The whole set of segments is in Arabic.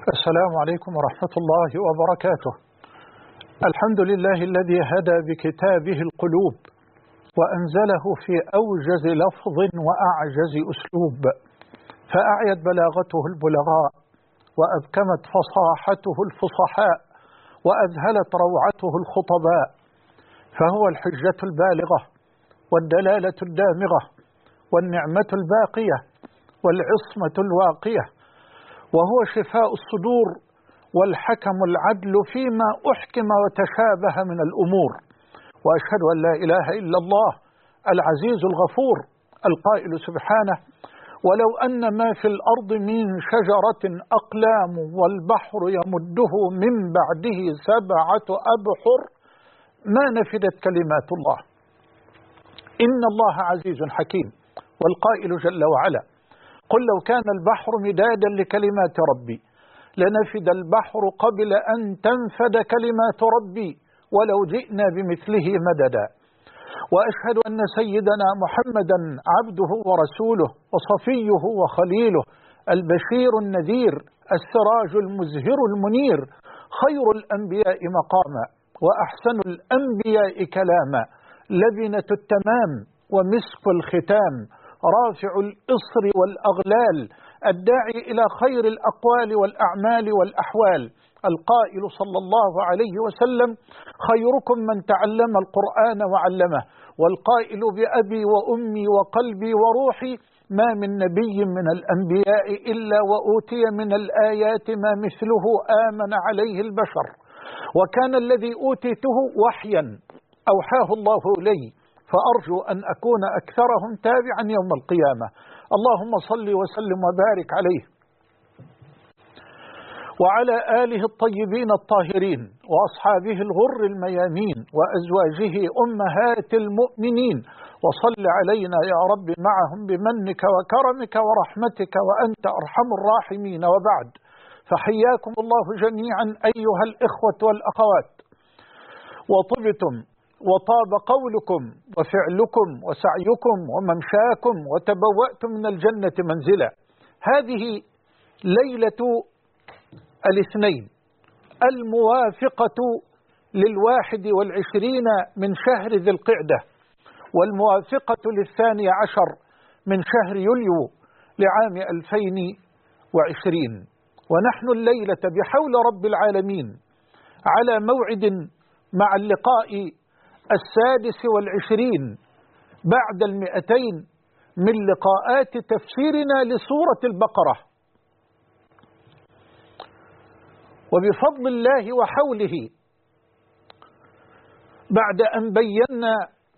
السلام عليكم ورحمة الله وبركاته. الحمد لله الذي هدى بكتابه القلوب وأنزله في أوجز لفظ وأعجز أسلوب، فأعيت بلاغته البلغاء وأبكمت فصاحته الفصحاء وأذهلت روعته الخطباء، فهو الحجة البالغة والدلالة الدامغة والنعمة الباقية والعصمة الواقية، وهو شفاء الصدور والحكم العدل فيما أحكم وتشابه من الأمور. وأشهد أن لا إله إلا الله العزيز الغفور القائل سبحانه: ولو أن ما في الأرض من شجرة أقلام والبحر يمده من بعده 7 أبحر ما نفدت كلمات الله إن الله عزيز حكيم. والقائل جل وعلا: قل لو كان البحر مدادا لكلمات ربي لنفد البحر قبل أن تنفد كلمات ربي ولو جئنا بمثله مددا. وأشهد أن سيدنا محمدا عبده ورسوله وصفيه وخليله، البشير النذير السراج المزهر المنير، خير الأنبياء مقاما وأحسن الأنبياء كلاما، لبنة التمام ومسك الختام، رافع الإصر والأغلال، الداعي إلى خير الأقوال والأعمال والأحوال، القائل صلى الله عليه وسلم: خيركم من تعلم القرآن وعلمه، والقائل: بأبي وأمي وقلبي وروحي ما من نبي من الأنبياء إلا وأوتي من الآيات ما مثله آمن عليه البشر، وكان الذي أوتيته وحيا أوحاه الله إلي، فأرجو أن أكون أكثرهم تابعا يوم القيامة. اللهم صل وسلم وبارك عليه وعلى آله الطيبين الطاهرين وأصحابه الغر الميامين وأزواجه أمهات المؤمنين، وصل علينا يا رب معهم بمنك وكرمك ورحمتك وأنت أرحم الراحمين. وبعد، فحياكم الله جميعا أيها الإخوة والأخوات، وطبتم وطاب قولكم وفعلكم وسعيكم وممشاكم وتبوأتم من الجنة منزلا. هذه ليلة الاثنين الموافقة ل21 من شهر ذي القعدة، والموافقة ل12 من شهر يوليو لعام 2020، ونحن الليلة بحول رب العالمين على موعد مع اللقاء 26 بعد 200 من لقاءات تفسيرنا لسورة البقرة. وبفضل الله وحوله، بعد أن بينا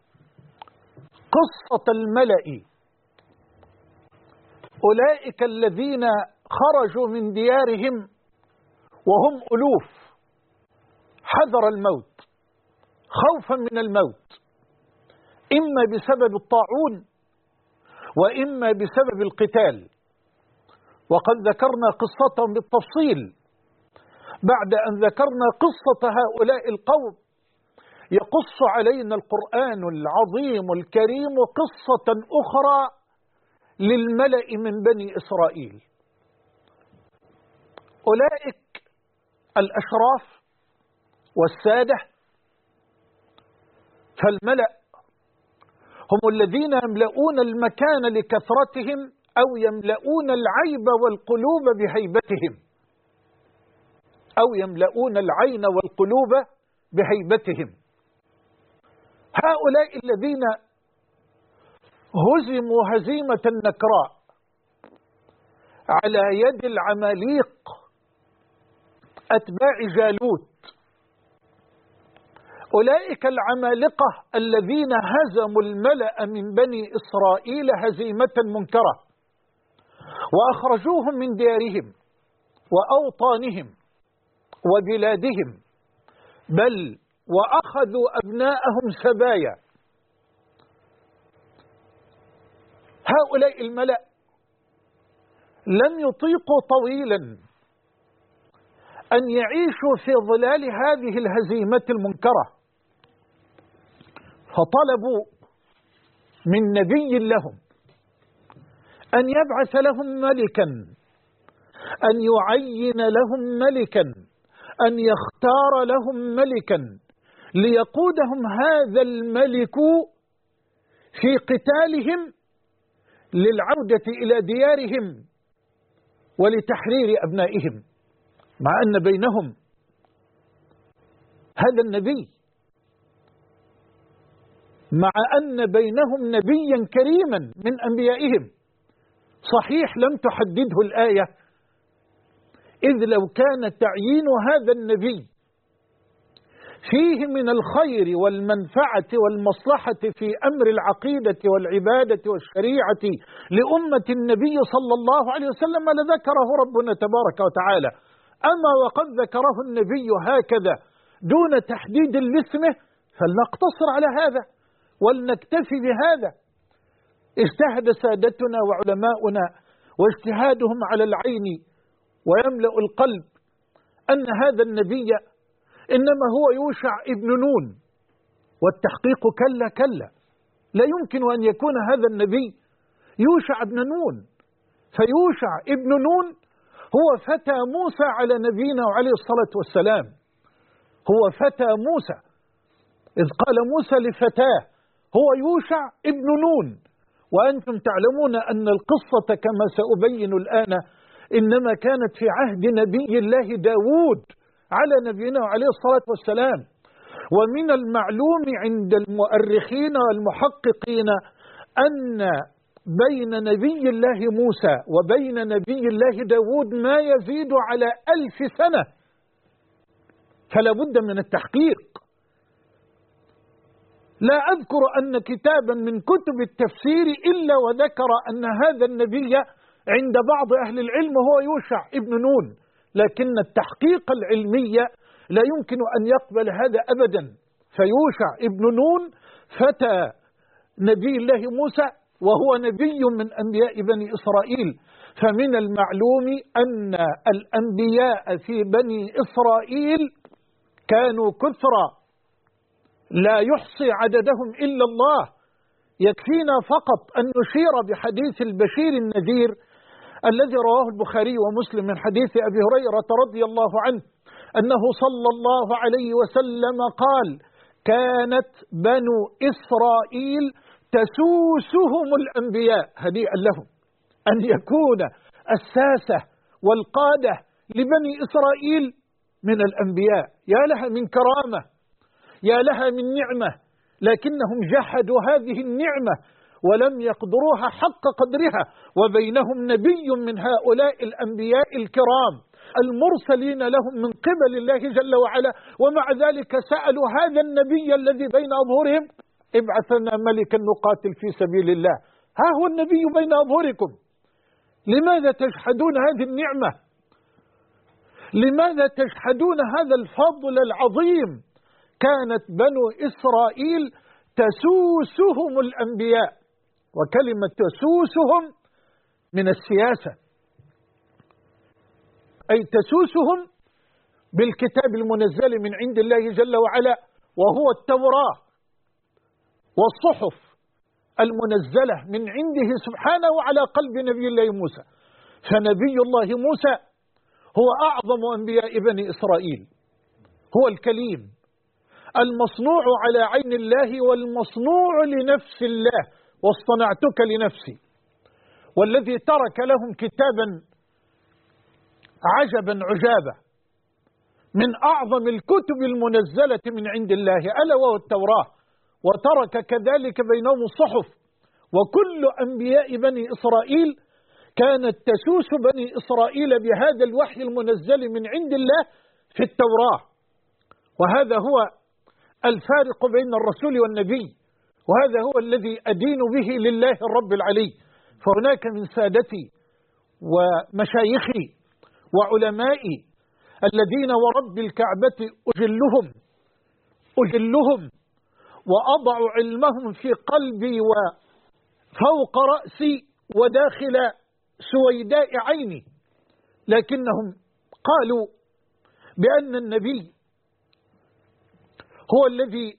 قصة الملأ أولئك الذين خرجوا من ديارهم وهم ألوف حذر الموت، خوفا من الموت، إما بسبب الطاعون وإما بسبب القتال، وقد ذكرنا قصتهم بالتفصيل. بعد أن ذكرنا قصة هؤلاء القوم، يقص علينا القرآن العظيم الكريم قصة أخرى للملأ من بني إسرائيل، أولئك الأشراف والسادة. فالملأ هم الذين يملؤون المكان لكثرتهم أو يملؤون العيب والقلوب بهيبتهم، أو يملؤون العين والقلوب بهيبتهم. هؤلاء الذين هزموا هزيمة النكراء على يد العماليق أتباع جالوت، أولئك العمالقة الذين هزموا الملأ من بني إسرائيل هزيمة منكرة، وأخرجوهم من ديارهم وأوطانهم وبلادهم، بل وأخذوا أبناءهم سبايا. هؤلاء الملأ لم يطيقوا طويلا أن يعيشوا في ظلال هذه الهزيمة المنكرة، فطلبوا من نبي لهم أن يبعث لهم ملكا أن يعين لهم ملكا، أن يختار لهم ملكا ليقودهم هذا الملك في قتالهم للعودة إلى ديارهم ولتحرير أبنائهم، مع أن بينهم هذا النبي، مع أن بينهم نبيا كريما من أنبيائهم. صحيح لم تحدده الآية، إذ لو كان تعيين هذا النبي فيه من الخير والمنفعة والمصلحة في أمر العقيدة والعبادة والشريعة لأمة النبي صلى الله عليه وسلم لذكره ربنا تبارك وتعالى. أما وقد ذكره النبي هكذا دون تحديد لاسمه فلنقتصر على هذا ولنكتفي بهذا. اجتهد سادتنا وعلماؤنا واجتهادهم على العين ويملأ القلب أن هذا النبي إنما هو يوشع ابن نون، والتحقيق كلا كلا، لا يمكن أن يكون هذا النبي يوشع ابن نون. فيوشع ابن نون هو فتى موسى على نبينا وعليه الصلاة والسلام، هو فتى موسى، إذ قال موسى لفتاه هو يوشع ابن نون. وأنتم تعلمون أن القصة كما سأبين الآن إنما كانت في عهد نبي الله داود على نبينا وعليه الصلاة والسلام. ومن المعلوم عند المؤرخين والمحققين أن بين نبي الله موسى وبين نبي الله داود ما يزيد على 1000 سنة، فلا بد من التحقيق. لا أذكر أن كتابا من كتب التفسير إلا وذكر أن هذا النبي عند بعض أهل العلم هو يوشع ابن نون، لكن التحقيق العلمي لا يمكن أن يقبل هذا أبدا. فيوشع ابن نون فتى نبي الله موسى وهو نبي من أنبياء بني إسرائيل. فمن المعلوم أن الأنبياء في بني إسرائيل كانوا كثرة لا يحصي عددهم إلا الله. يكفينا فقط أن نشير بحديث البشير النذير الذي رواه البخاري ومسلم من حديث أبي هريرة رضي الله عنه أنه صلى الله عليه وسلم قال: كانت بنو إسرائيل تسوسهم الأنبياء، هنيئا لهم أن يكون الساسة والقادة لبني إسرائيل من الأنبياء. يا لها من كرامة، يا لها من نعمة، لكنهم جحدوا هذه النعمة ولم يقدروها حق قدرها. وبينهم نبي من هؤلاء الأنبياء الكرام المرسلين لهم من قبل الله جل وعلا، ومع ذلك سألوا هذا النبي الذي بين أظهرهم: ابعث لنا ملكا نقاتل في سبيل الله. ها هو النبي بين أظهركم، لماذا تجحدون هذه النعمة؟ لماذا تجحدون هذا الفضل العظيم؟ كانت بنو إسرائيل تسوسهم الأنبياء، وكلمة تسوسهم من السياسة، أي تسوسهم بالكتاب المنزل من عند الله جل وعلا وهو التوراة والصحف المنزلة من عنده سبحانه على قلب نبي الله موسى. فنبي الله موسى هو أعظم أنبياء بني إسرائيل، هو الكليم المصنوع على عين الله والمصنوع لنفس الله، واصطنعتك لنفسي، والذي ترك لهم كتابا عجبا عجابا من أعظم الكتب المنزلة من عند الله ألا وهو التوراة، وترك كذلك بينهم الصحف. وكل أنبياء بني إسرائيل كانت تسوس بني إسرائيل بهذا الوحي المنزل من عند الله في التوراة. وهذا هو الفارق بين الرسول والنبي، وهذا هو الذي أدين به لله الرب العلي. فهناك من سادتي ومشايخي وعلمائي الذين ورب الكعبة أجلهم وأضع علمهم في قلبي وفوق رأسي وداخل سويداء عيني، لكنهم قالوا بأن النبي هو الذي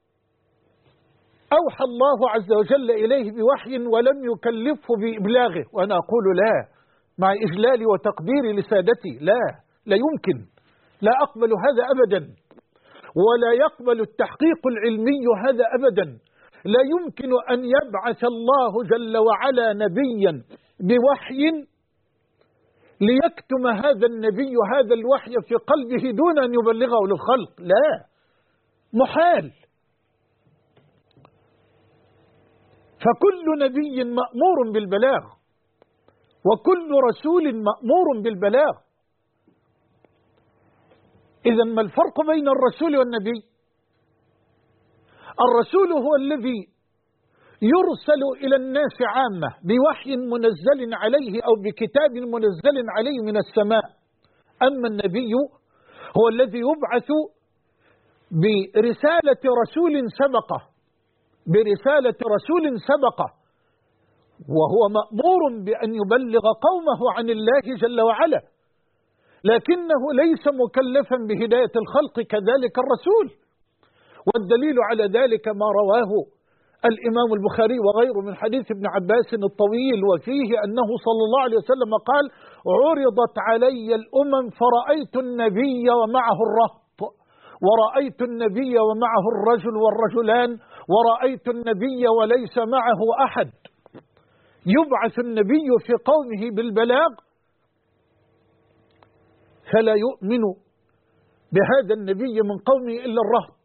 أوحى الله عز وجل إليه بوحي ولم يكلفه بإبلاغه. وأنا أقول لا، مع إجلالي وتقديري لسادتي، لا يمكن، لا أقبل هذا أبدا، ولا يقبل التحقيق العلمي هذا أبدا. لا يمكن أن يبعث الله جل وعلا نبيا بوحي ليكتم هذا النبي هذا الوحي في قلبه دون أن يبلغه للخلق، لا، محال. فكل نبي مأمور بالبلاغ، وكل رسول مأمور بالبلاغ. إذا ما الفرق بين الرسول والنبي؟ الرسول هو الذي يرسل إلى الناس عامة بوحي منزل عليه أو بكتاب منزل عليه من السماء. أما النبي هو الذي يبعث برسالة رسول سبقه، وهو مأمور بأن يبلغ قومه عن الله جل وعلا، لكنه ليس مكلفا بهداية الخلق كذلك الرسول. والدليل على ذلك ما رواه الإمام البخاري وغيره من حديث ابن عباس الطويل، وفيه أنه صلى الله عليه وسلم قال: عرضت علي الأمم فرأيت النبي ومعه الرهط، ورأيت النبي ومعه الرجل والرجلان، ورأيت النبي وليس معه أحد. يبعث النبي في قومه بالبلاغ، فلا يؤمن بهذا النبي من قومه إلا الرهط،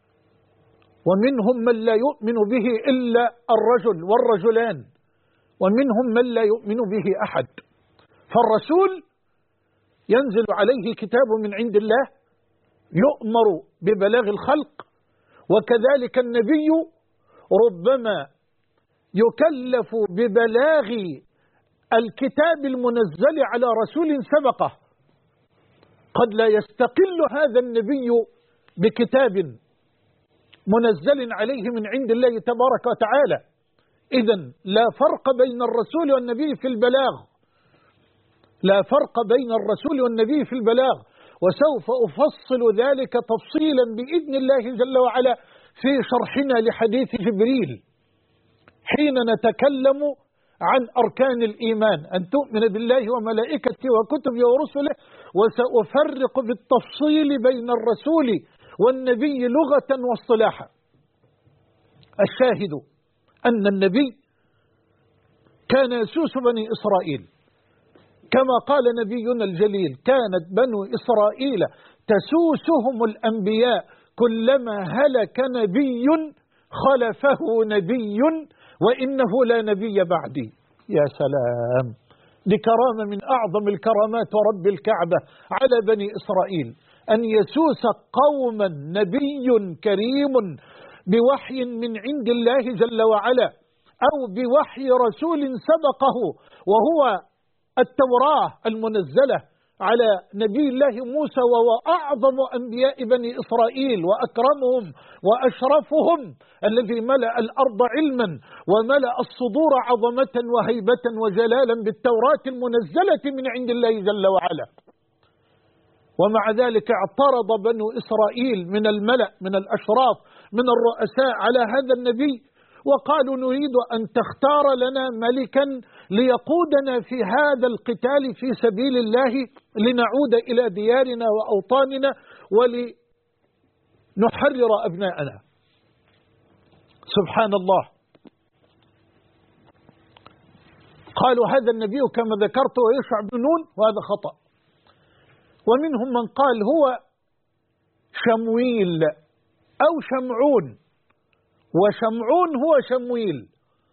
ومنهم من لا يؤمن به إلا الرجل والرجلان، ومنهم من لا يؤمن به أحد. فالرسول ينزل عليه كتاب من عند الله يؤمر ببلاغ الخلق، وكذلك النبي ربما يكلف ببلاغ الكتاب المنزل على رسول سبقه. قد لا يستقل هذا النبي بكتاب منزل عليه من عند الله تبارك وتعالى. إذن لا فرق بين الرسول والنبي في البلاغ، لا فرق بين الرسول والنبي في البلاغ، وسوف أفصل ذلك تفصيلا بإذن الله جل وعلا في شرحنا لحديث جبريل حين نتكلم عن أركان الإيمان، أن تؤمن بالله وملائكته وكتبه ورسله. وسأفرق بالتفصيل بين الرسول والنبي لغة واصطلاحا. الشاهد أن النبي كان يسوس بني إسرائيل، كما قال نبينا الجليل: كانت بنو إسرائيل تسوسهم الأنبياء، كلما هلك نبي خلفه نبي وإنه لا نبي بعدي. يا سلام، دي كرامة من أعظم الكرامات ورب الكعبة على بني إسرائيل، أن يسوس قوما نبي كريم بوحي من عند الله جل وعلا، أو بوحي رسول سبقه، وهو التوراة المنزلة على نبي الله موسى، وهو أعظم أنبياء بني إسرائيل وأكرمهم وأشرفهم، الذي ملأ الأرض علما وملأ الصدور عظمة وهيبة وجلالا بالتوراة المنزلة من عند الله جل وعلا. ومع ذلك اعترض بنو إسرائيل من الملأ من الأشراف من الرؤساء على هذا النبي، وقالوا: نريد أن تختار لنا ملكا ليقودنا في هذا القتال في سبيل الله، لنعود إلى ديارنا وأوطاننا ولنحرر أبناءنا. سبحان الله. قالوا هذا النبي كما ذكرت ويشع بن نون، وهذا خطأ. ومنهم من قال هو شمويل أو شمعون، وشمعون هو شمويل،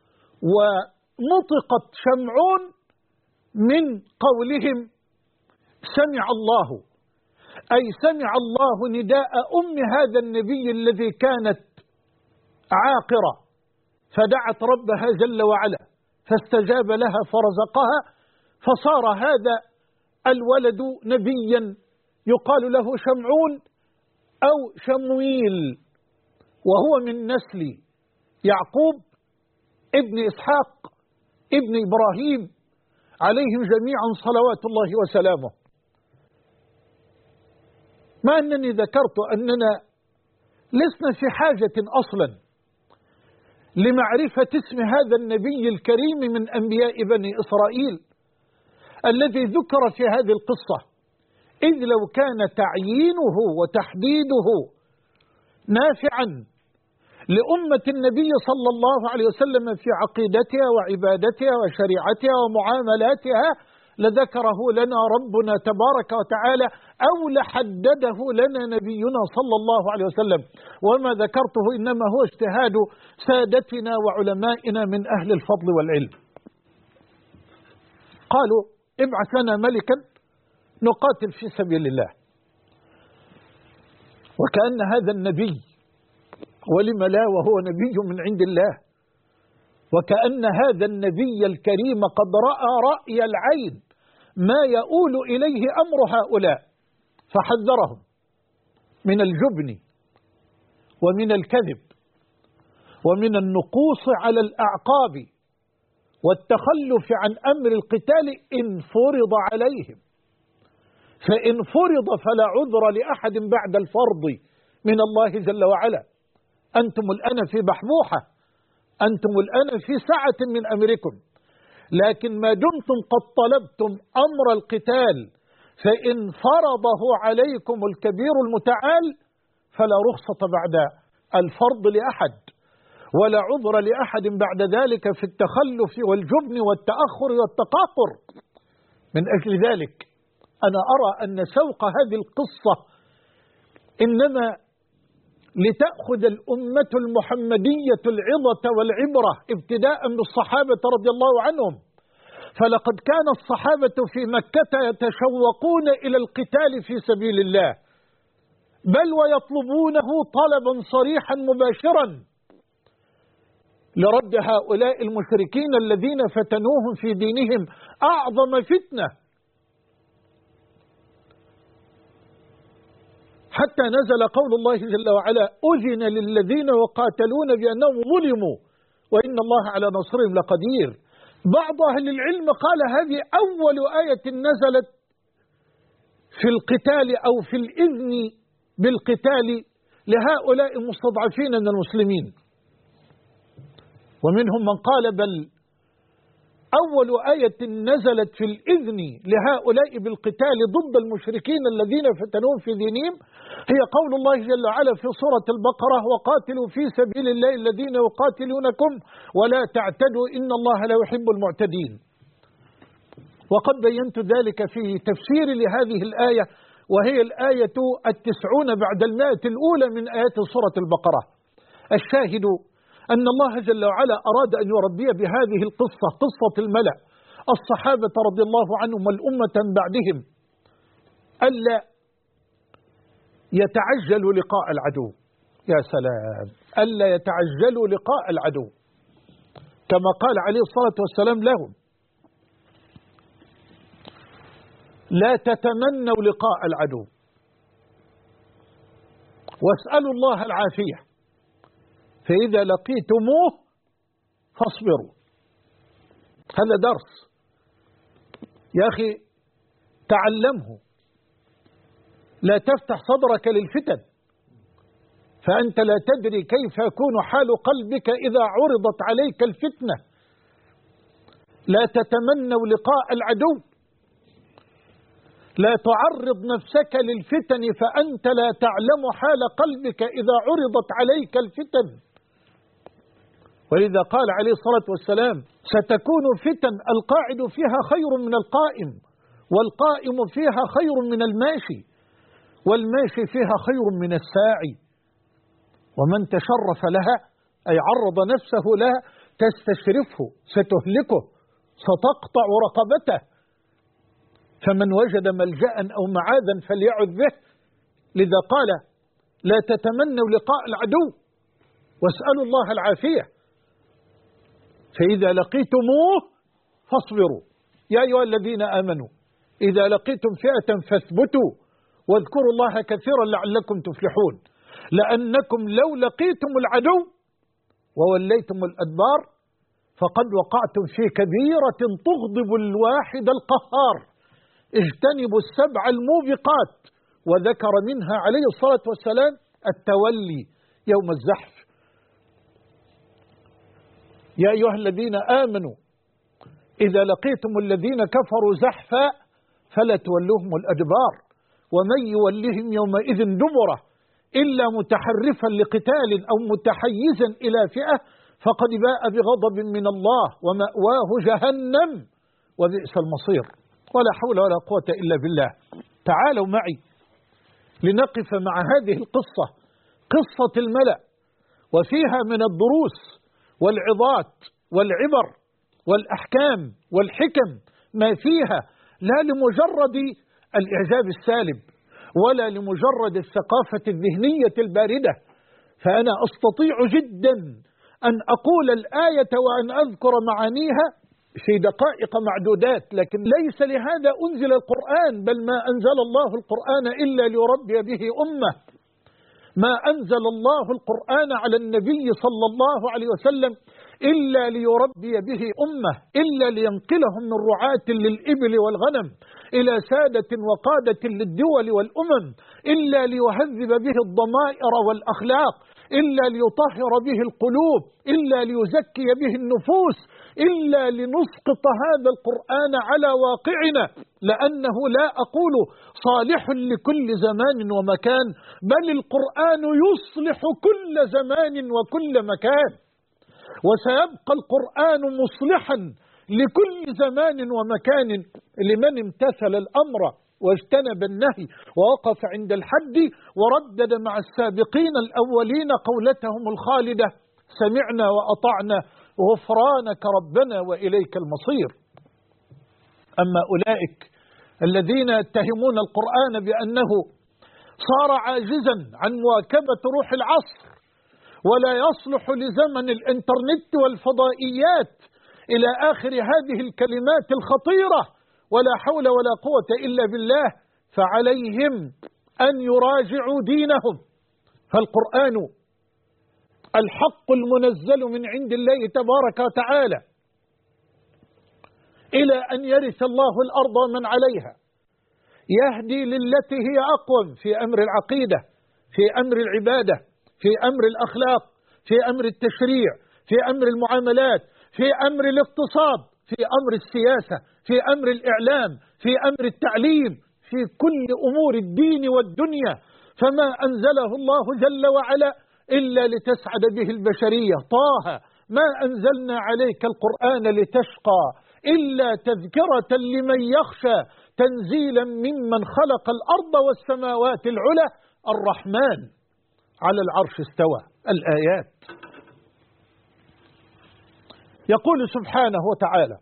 ونطقت شمعون من قولهم سمع الله، أي سمع الله نداء هذا النبي الذي كانت عاقرة، فدعت ربها جل وعلا فاستجاب لها فرزقها، فصار هذا الولد نبيا يقال له شمعون أو شمويل، وهو من نسل يعقوب ابن إسحاق ابن إبراهيم عليهم جميعا صلوات الله وسلامه. ما أنني ذكرت أننا لسنا في حاجة أصلا لمعرفة اسم هذا النبي الكريم من أنبياء بني إسرائيل، الذي ذكر في هذه القصة، إذ لو كان تعيينه وتحديده نافعا لأمة النبي صلى الله عليه وسلم في عقيدتها وعبادتها وشريعتها ومعاملاتها لذكره لنا ربنا تبارك وتعالى أو لحدده لنا نبينا صلى الله عليه وسلم. وما ذكرته إنما هو اجتهاد سادتنا وعلمائنا من أهل الفضل والعلم. قالوا ابعث لنا ملكا نقاتل في سبيل الله. وكأن هذا النبي، ولم لا وهو نبي من عند الله، وكأن هذا النبي الكريم قد رأى رأي العين ما يؤول إليه أمر هؤلاء، فحذرهم من الجبن ومن الكذب ومن النقوص على الأعقاب والتخلف عن أمر القتال إن فرض عليهم، فإن فرض فلا عذر لأحد بعد الفرض من الله جل وعلا. أنتم الآن في بحبوحة، أنتم الآن في سعة من أمركم، لكن ما دمتم قد طلبتم أمر القتال فإن فرضه عليكم الكبير المتعال فلا رخصة بعد الفرض لأحد، ولا عذر لأحد بعد ذلك في التخلف والجبن والتأخر والتقاطر. من أجل ذلك أنا أرى أن سوق هذه القصة إنما لتأخذ الأمة المحمدية العظة والعبرة ابتداء بالصحابة رضي الله عنهم، فلقد كان الصحابة في مكة يتشوقون إلى القتال في سبيل الله، بل ويطلبونه طلبا صريحا مباشرا لرد هؤلاء المشركين الذين فتنوهم في دينهم أعظم فتنة، حتى نزل قول الله جل وعلا أذن للذين يقاتلون بأنهم ظلموا وإن الله على نصرهم لقدير. بعض أهل العلم قال هذه أول آية نزلت في القتال أو في الإذن بالقتال لهؤلاء المستضعفين من المسلمين، ومنهم من قال بل أول آية نزلت في الإذن لهؤلاء بالقتال ضد المشركين الذين فتنوهم في دينهم هي قول الله جل وعلا في سورة البقرة وقاتلوا في سبيل الله الذين يقاتلونكم ولا تعتدوا إن الله لا يحب المعتدين. وقد بينت ذلك في تفسير لهذه الآية، وهي الآية 90 بعد 100 الأولى من آيات سورة البقرة. الشاهد أن الله جل وعلا أراد أن يربي بهذه القصة، قصة الملأ الصحابة رضي الله عنهم والأمة من بعدهم، ألا يتعجلوا لقاء العدو. يا سلام، ألا يتعجلوا لقاء العدو، كما قال عليه الصلاة والسلام لهم لا تتمنوا لقاء العدو واسألوا الله العافية، فإذا لقيتموه فاصبروا. هذا درس يا أخي تعلمه، لا تفتح صدرك للفتن، فأنت لا تدري كيف يكون حال قلبك إذا عرضت عليك الفتنة. لا تتمنوا لقاء العدو، لا تعرض نفسك للفتن فأنت لا تعلم حال قلبك إذا عرضت عليك الفتن. ولذا قال عليه الصلاة والسلام ستكون فتن القاعد فيها خير من القائم، والقائم فيها خير من الماشي، والماشي فيها خير من الساعي، ومن تشرف لها أي عرض نفسه لها تستشرفه ستهلكه ستقطع رقبته. فمن وجد ملجأ أو معاذا فليعذ به. لذا قال لا تتمنوا لقاء العدو واسألوا الله العافية، فإذا لقيتموه فاصبروا. يا أيها الذين آمنوا إذا لقيتم فئة فاثبتوا واذكروا الله كثيرا لعلكم تفلحون، لأنكم لو لقيتم العدو ووليتم الأدبار فقد وقعتم في كبيرة تغضب الواحد القهار. اجتنبوا السبع الموبقات، وذكر منها عليه الصلاة والسلام التولي يوم الزحف. يا أيها الذين آمنوا إذا لقيتم الذين كفروا زحفا فلا تولوهم الأدبار ومن يولهم يومئذ دبره إلا متحرفا لقتال أو متحيزا إلى فئة فقد باء بغضب من الله ومأواه جهنم وبئس المصير. ولا حول ولا قوة إلا بالله. تعالوا معي لنقف مع هذه القصة، قصة الملأ، وفيها من الدروس والعظات والعبر والأحكام والحكم ما فيها، لا لمجرد الإعجاب السالب ولا لمجرد الثقافة الذهنية الباردة. فأنا أستطيع جدا أن أقول الآية وأن أذكر معانيها في دقائق معدودات، لكن ليس لهذا أنزل القرآن، بل ما أنزل الله القرآن إلا ليربي به أمة. ما أنزل الله القرآن على النبي صلى الله عليه وسلم إلا ليربي به أمة، إلا لينقلهم من رعاة للإبل والغنم إلى سادة وقادة للدول والأمم، إلا ليهذب به الضمائر والأخلاق، إلا ليطهر به القلوب، إلا ليزكي به النفوس، إلا لنسقط هذا القرآن على واقعنا، لأنه لا أقول صالح لكل زمان ومكان، بل القرآن يصلح كل زمان وكل مكان، وسيبقى القرآن مصلحا لكل زمان ومكان لمن امتثل الأمر واجتنب النهي ووقف عند الحد وردد مع السابقين الأولين قولتهم الخالدة: سمعنا وأطعنا غفرانك ربنا وإليك المصير. أما أولئك الذين يتهمون القرآن بأنه صار عاجزا عن مواكبة روح العصر ولا يصلح لزمن الإنترنت والفضائيات إلى آخر هذه الكلمات الخطيرة ولا حول ولا قوة إلا بالله، فعليهم أن يراجعوا دينهم، فالقرآن الحق المنزل من عند الله تبارك وتعالى إلى أن يرث الله الأرض ومن عليها، يهدي للتي هي أقوم في أمر العقيدة، في أمر العبادة، في أمر الأخلاق، في أمر التشريع، في أمر المعاملات، في أمر الاقتصاد، في أمر السياسة، في أمر الإعلام، في أمر التعليم، في كل أمور الدين والدنيا. فما أنزله الله جل وعلا إلا لتسعد به البشرية. طه: ما أنزلنا عليك القرآن لتشقى إلا تذكرة لمن يخشى تنزيلا ممن خلق الأرض والسماوات العلى الرحمن على العرش استوى. الآيات. يقول سبحانه وتعالى: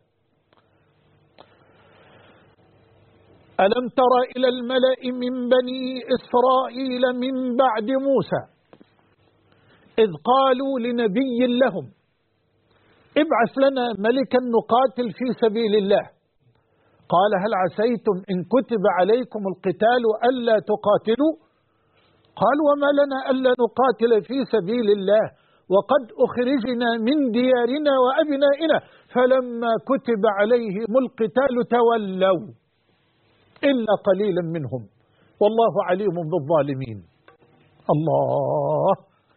ألم تر إلى الملأ من بني إسرائيل من بعد موسى إذ قالوا لنبي لهم ابعث لنا ملكا نقاتل في سبيل الله قال هل عسيتم إن كتب عليكم القتال ألا تقاتلوا؟ قال وما لنا ألا نقاتل في سبيل الله وقد أخرجنا من ديارنا وأبنائنا فلما كتب عليهم القتال تولوا إلا قليلا منهم والله عليم بالظالمين. الله،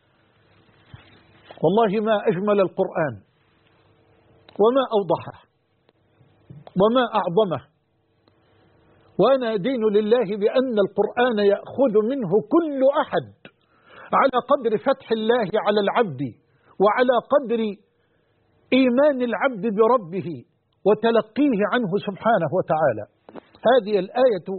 والله ما أجمل القرآن وما أوضحه وما أعظمه. وأنا أدين لله بأن القرآن يأخذ منه كل أحد على قدر فتح الله على العبد وعلى قدر إيمان العبد بربه وتلقيه عنه سبحانه وتعالى. هذه الآية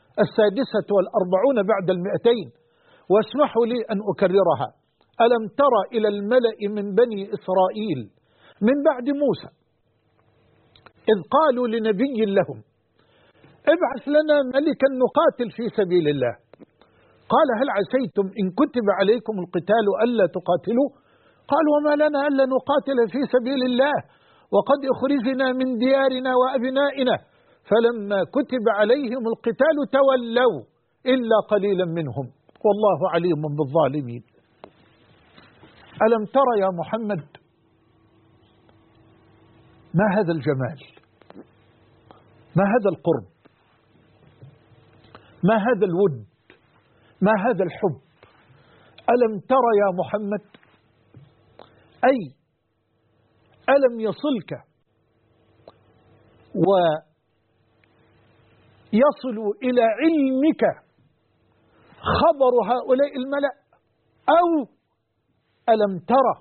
46 بعد 200، واسمحوا لي أن أكررها. ألم تر إلى الملأ من بني إسرائيل من بعد موسى إذ قالوا لنبي لهم ابعث لنا ملكا نقاتل في سبيل الله قال هل عسيتم إن كتب عليكم القتال ألا تقاتلوا؟ قال وما لنا ألا نقاتل في سبيل الله وقد أخرجنا من ديارنا وأبنائنا فلما كتب عليهم القتال تولوا إلا قليلا منهم والله عليم بالظالمين. ألم تر يا محمد ما هذا الجمال، ما هذا القرب، ما هذا الود، ما هذا الحب؟ ألم تر يا محمد أي ألم يصلك ويصل إلى علمك خبر هؤلاء الملأ، أو ألم ترى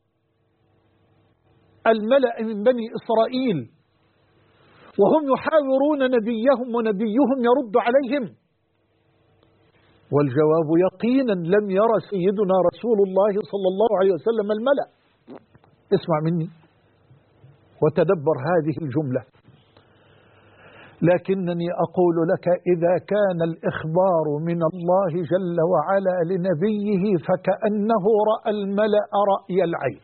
الملأ من بني إسرائيل وهم يحاورون نبيهم ونبيهم يرد عليهم؟ والجواب يقينا لم يرى سيدنا رسول الله صلى الله عليه وسلم الملأ. اسمع مني وتدبر هذه الجملة. لكنني أقول لك إذا كان الإخبار من الله جل وعلا لنبيه فكأنه رأى الملأ رأي العين.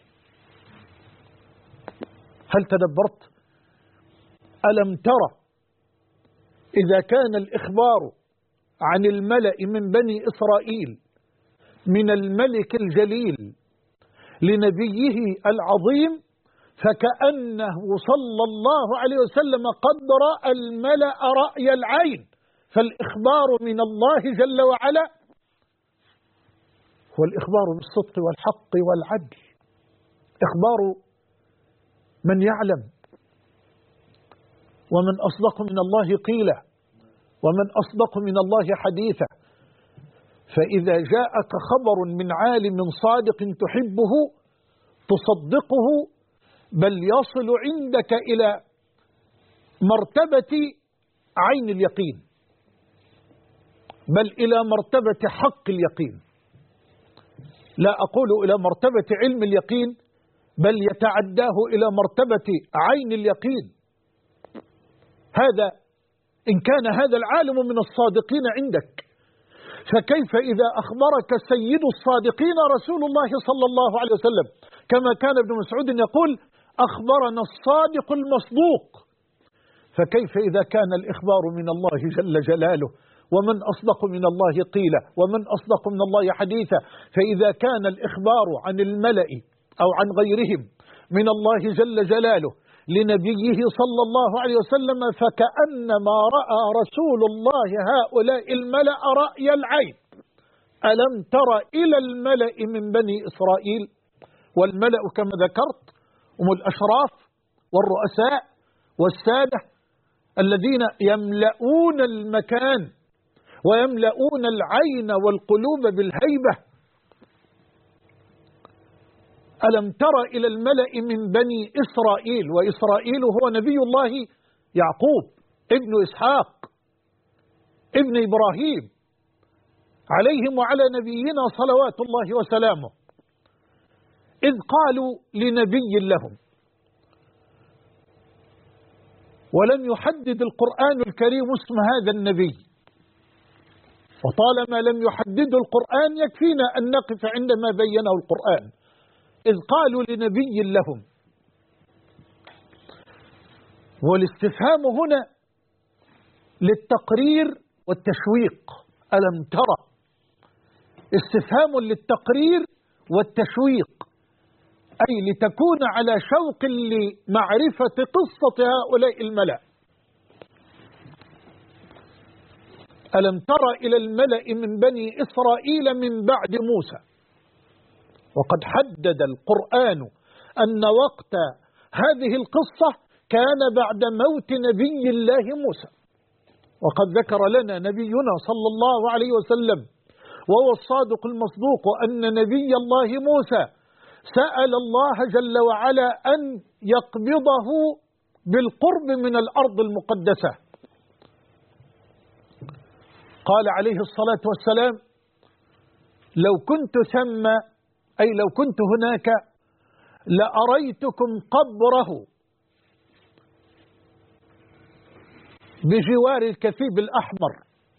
هل تدبرت؟ ألم ترى إذا كان الإخبار عن الملأ من بني إسرائيل من الملك الجليل لنبيه العظيم فكأنه صلى الله عليه وسلم قد رأى الملأ رأي العين. فالإخبار من الله جل وعلا هو الإخبار بالصدق والحق والعدل، إخبار من يعلم. ومن أصدق من الله قيلا ومن أصدق من الله حديثا. فإذا جاءك خبر من عالم صادق تحبه تصدقه، بل يصل عندك إلى مرتبة عين اليقين، بل إلى مرتبة حق اليقين. لا أقول إلى مرتبة علم اليقين، بل يتعداه إلى مرتبة عين اليقين. هذا إن كان هذا العالم من الصادقين عندك، فكيف إذا أخبرك سيد الصادقين رسول الله صلى الله عليه وسلم، كما كان ابن مسعود يقول: أخبرنا الصادق المصدوق. فكيف إذا كان الإخبار من الله جل جلاله، ومن أصدق من الله قيلا ومن أصدق من الله حديثا. فإذا كان الإخبار عن الملأ أو عن غيرهم من الله جل جلاله لنبيه صلى الله عليه وسلم فكأنما رأى رسول الله هؤلاء الملأ رأي العين. ألم تر إلى الملأ من بني إسرائيل؟ والملأ كما ذكرت هم الأشراف والرؤساء والسادة الذين يملؤون المكان ويملؤون العين والقلوب بالهيبة. ألم تر إلى الملأ من بني إسرائيل؟ وإسرائيل هو نبي الله يعقوب ابن إسحاق ابن إبراهيم عليهم وعلى نبينا صلوات الله وسلامه. إذ قالوا لنبي لهم، ولم يحدد القرآن الكريم اسم هذا النبي، وطالما لم يحدد القرآن يكفينا أن نقف عندما بينه القرآن. إذ قالوا لنبي لهم، والاستفهام هنا للتقرير والتشويق. ألم ترى؟ استفهام للتقرير والتشويق، أي لتكون على شوق لمعرفة قصة هؤلاء الملأ. ألم تر إلى الملأ من بني إسرائيل من بعد موسى؟ وقد حدد القرآن أن وقت هذه القصة كان بعد موت نبي الله موسى. وقد ذكر لنا نبينا صلى الله عليه وسلم وهو الصادق المصدوق أن نبي الله موسى سأل الله جل وعلا أن يقبضه بالقرب من الأرض المقدسة. قال عليه الصلاة والسلام: لو كنت ثم، أي لو كنت هناك، لأريتكم قبره بجوار الكثيب الأحمر.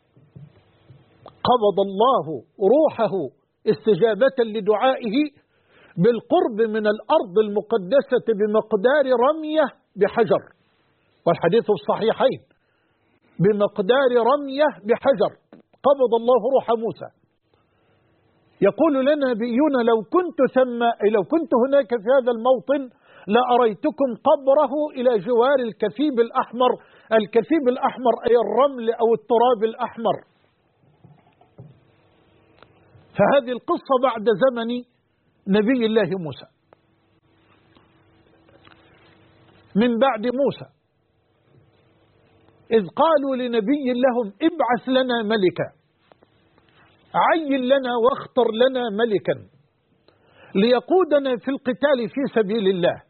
قبض الله روحه استجابة لدعائه بالقرب من الأرض المقدسة بمقدار رمية بحجر، والحديث الصحيحين، بمقدار رمية بحجر قبض الله روح موسى. يقول لنا نبينا: لو كنت ثم، أي لو كنت هناك في هذا الموطن، لأريتكم قبره إلى جوار الكثيب الأحمر. الكثيب الأحمر أي الرمل أو التراب الأحمر. فهذه القصة بعد زمن نبي الله موسى. من بعد موسى إذ قالوا لنبي لهم ابعث لنا ملكا، عين لنا واختر لنا ملكا ليقودنا في القتال في سبيل الله.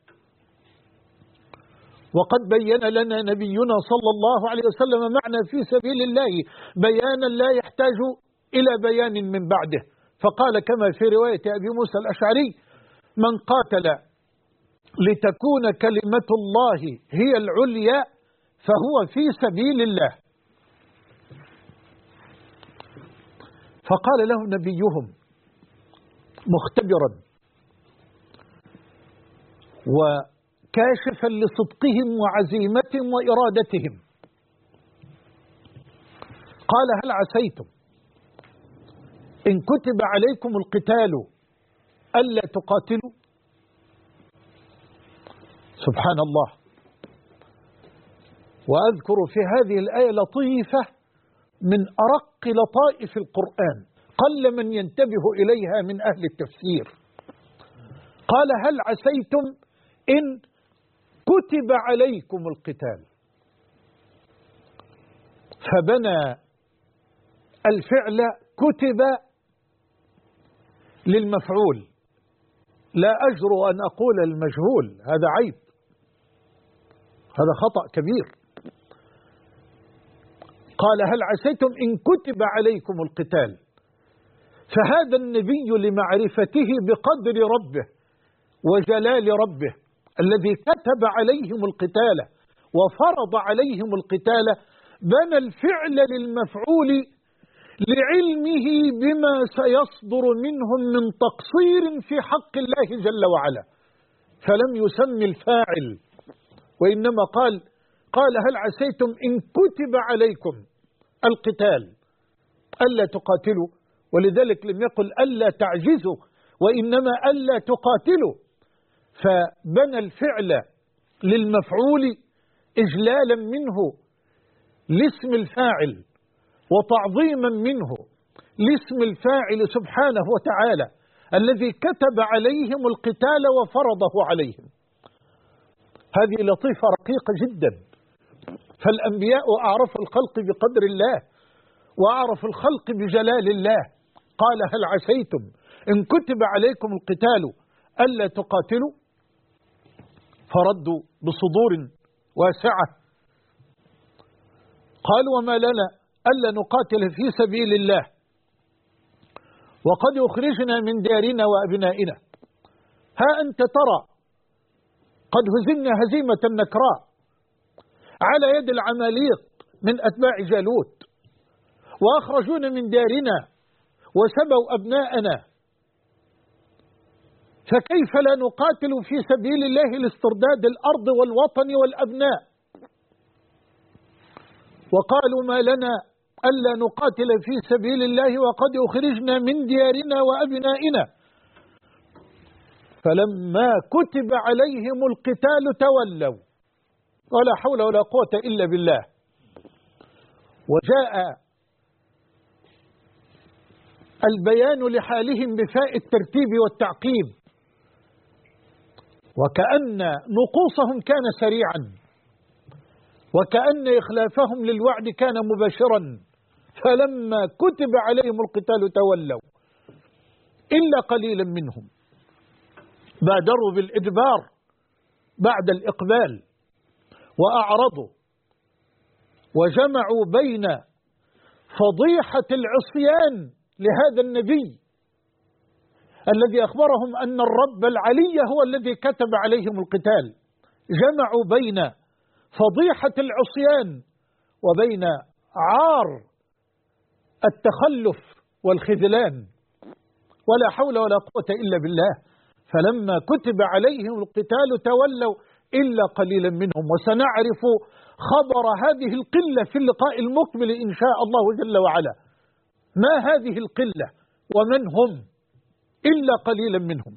وقد بين لنا نبينا صلى الله عليه وسلم معنى في سبيل الله بيانا لا يحتاج إلى بيان من بعده، فقال كما في رواية أبي موسى الأشعري: من قاتل لتكون كلمة الله هي العليا فهو في سبيل الله. فقال له نبيهم مختبرا وكاشفا لصدقهم وعزيمتهم وإرادتهم، قال: هل عسيتم إن كتب عليكم القتال ألا تقاتلوا؟ سبحان الله. وأذكر في هذه الآية لطيفة من أرق لطائف القرآن قل من ينتبه إليها من أهل التفسير. قال: هل عسيتم إن كتب عليكم القتال، فبنى الفعل كتب للمفعول، لا أجرؤ أن أقول المجهول، هذا عيب، هذا خطأ كبير. قال: هل عسيتم إن كتب عليكم القتال، فهذا النبي لمعرفته بقدر ربه وجلال ربه الذي كتب عليهم القتال وفرض عليهم القتال بنى الفعل للمفعول لعلمه بما سيصدر منهم من تقصير في حق الله جل وعلا، فلم يسمي الفاعل وإنما قال هل عسيتم إن كتب عليكم القتال ألا تقاتلوا، ولذلك لم يقل ألا تعجزوا وإنما ألا تقاتلوا، فبنى الفعل للمفعول إجلالا منه لاسم الفاعل وتعظيما منه لاسم الفاعل سبحانه وتعالى الذي كتب عليهم القتال وفرضه عليهم. هذه لطيفة رقيقة جدا. فالأنبياء أعرف الخلق بقدر الله وأعرف الخلق بجلال الله. قال: هل عسيتم إن كتب عليكم القتال ألا تقاتلوا؟ فردوا بصدور واسعة، قالوا: وما لنا ألا نقاتل في سبيل الله وقد أخرجنا من دارنا وأبنائنا، ها أنت ترى قد هزمنا هزيمة نكراء على يد العماليق من أتباع جالوت، وأخرجونا من دارنا وسبوا أبناءنا، فكيف لا نقاتل في سبيل الله لاسترداد الأرض والوطن والأبناء؟ وقالوا: ما لنا ألا نقاتل في سبيل الله وقد أخرجنا من ديارنا وأبنائنا. فلما كتب عليهم القتال تولوا، ولا حول ولا قوة إلا بالله. وجاء البيان لحالهم بفاء الترتيب والتعقيب، وكأن نقوصهم كان سريعا وكأن إخلافهم للوعد كان مباشرا. فلما كتب عليهم القتال تولوا إلا قليلا منهم بادروا بالإدبار بعد الإقبال وأعرضوا وجمعوا بين فضيحة العصيان لهذا النبي الذي أخبرهم أن الرب العلي هو الذي كتب عليهم القتال، جمعوا بين فضيحة العصيان وبين عار التخلف والخذلان، ولا حول ولا قوة إلا بالله. فلما كتب عليهم القتال تولوا إلا قليلا منهم. وسنعرف خبر هذه القلة في اللقاء المقبل إن شاء الله جل وعلا، ما هذه القلة ومن هم، إلا قليلا منهم.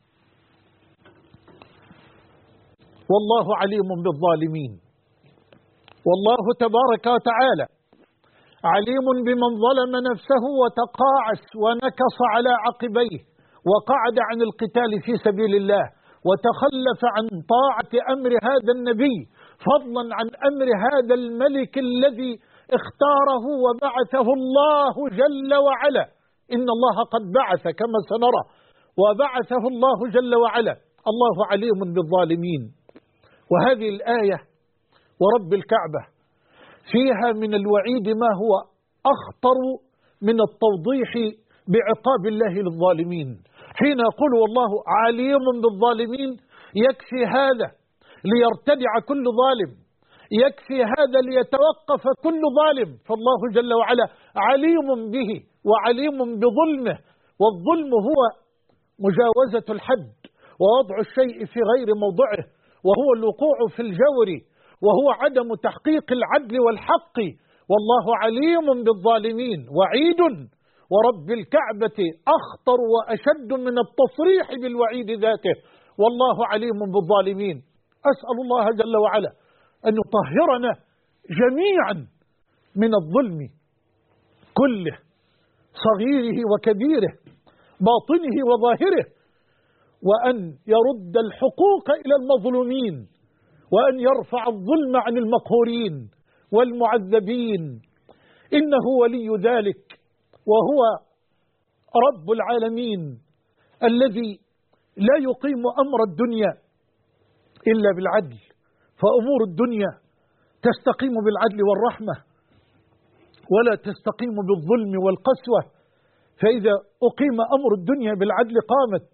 والله عليم بالظالمين، والله تبارك وتعالى عليم بمن ظلم نفسه وتقاعس ونكص على عقبيه وقعد عن القتال في سبيل الله وتخلف عن طاعة أمر هذا النبي فضلا عن أمر هذا الملك الذي اختاره وبعثه الله جل وعلا. إن الله قد بعث كما سنرى، وبعثه الله جل وعلا. الله عليم بالظالمين. وهذه الآية ورب الكعبة فيها من الوعيد ما هو أخطر من التوضيح بعقاب الله للظالمين. حين يقول والله عليم بالظالمين يكفي هذا ليرتدع كل ظالم، يكفي هذا ليتوقف كل ظالم. فالله جل وعلا عليم به وعليم بظلمه، والظلم هو مجاوزة الحد ووضع الشيء في غير موضعه، وهو الوقوع في الجور، وهو عدم تحقيق العدل والحق. والله عليم بالظالمين. وعيد ورب الكعبة أخطر وأشد من التصريح بالوعيد ذاته. والله عليم بالظالمين. أسأل الله جل وعلا أن يطهرنا جميعا من الظلم كله، صغيره وكبيره، باطنه وظاهره، وأن يرد الحقوق إلى المظلومين، وأن يرفع الظلم عن المقهورين والمعذبين. إنه ولي ذلك، وهو رب العالمين الذي لا يقيم أمر الدنيا إلا بالعدل، فأمور الدنيا تستقيم بالعدل والرحمة، ولا تستقيم بالظلم والقسوة. فإذا أقيم أمر الدنيا بالعدل قامت،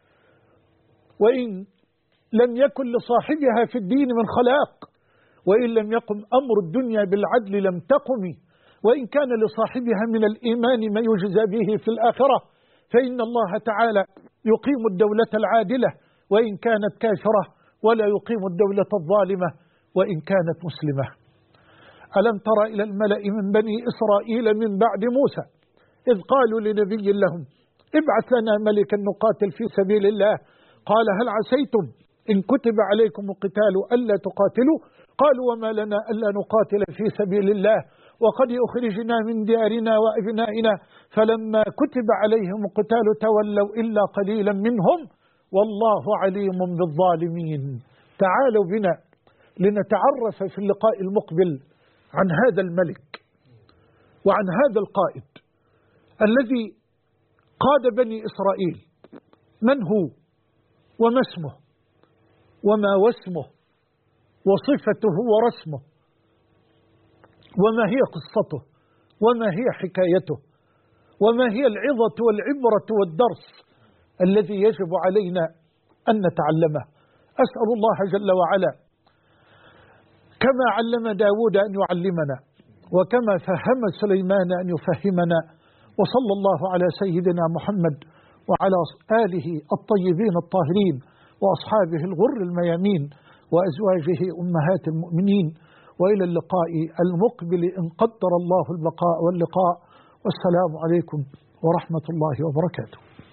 وإن لم يكن لصاحبها في الدين من خلاق، وإن لم يقم أمر الدنيا بالعدل لم تقم، وإن كان لصاحبها من الإيمان ما يجزى به في الآخرة، فإن الله تعالى يقيم الدولة العادلة وإن كانت كافرة، ولا يقيم الدولة الظالمة وإن كانت مسلمة. ألم تر إلى الملأ من بني إسرائيل من بعد موسى إذ قالوا لنبي لهم ابعث لنا ملكا نقاتل في سبيل الله، قال هل عسيتم إن كتب عليكم القتال ألا تقاتلوا؟ قالوا وما لنا ألا نقاتل في سبيل الله وقد أخرجنا من ديارنا وأبنائنا، فلما كتب عليهم القتال تولوا إلا قليلا منهم والله عليم بالظالمين. تعالوا بنا لنتعرف في اللقاء المقبل عن هذا الملك وعن هذا القائد الذي قاد بني إسرائيل. من هو وما اسمه وما واسمه وصفته ورسمه، وما هي قصته وما هي حكايته، وما هي العظة والعبرة والدرس الذي يجب علينا أن نتعلمه. أسأل الله جل وعلا كما علم داود أن يعلمنا، وكما فهم سليمان أن يفهمنا. وصلى الله على سيدنا محمد وعلى آله الطيبين الطاهرين وأصحابه الغر الميامين وأزواجه أمهات المؤمنين. وإلى اللقاء المقبل إن قدر الله البقاء واللقاء، والسلام عليكم ورحمة الله وبركاته.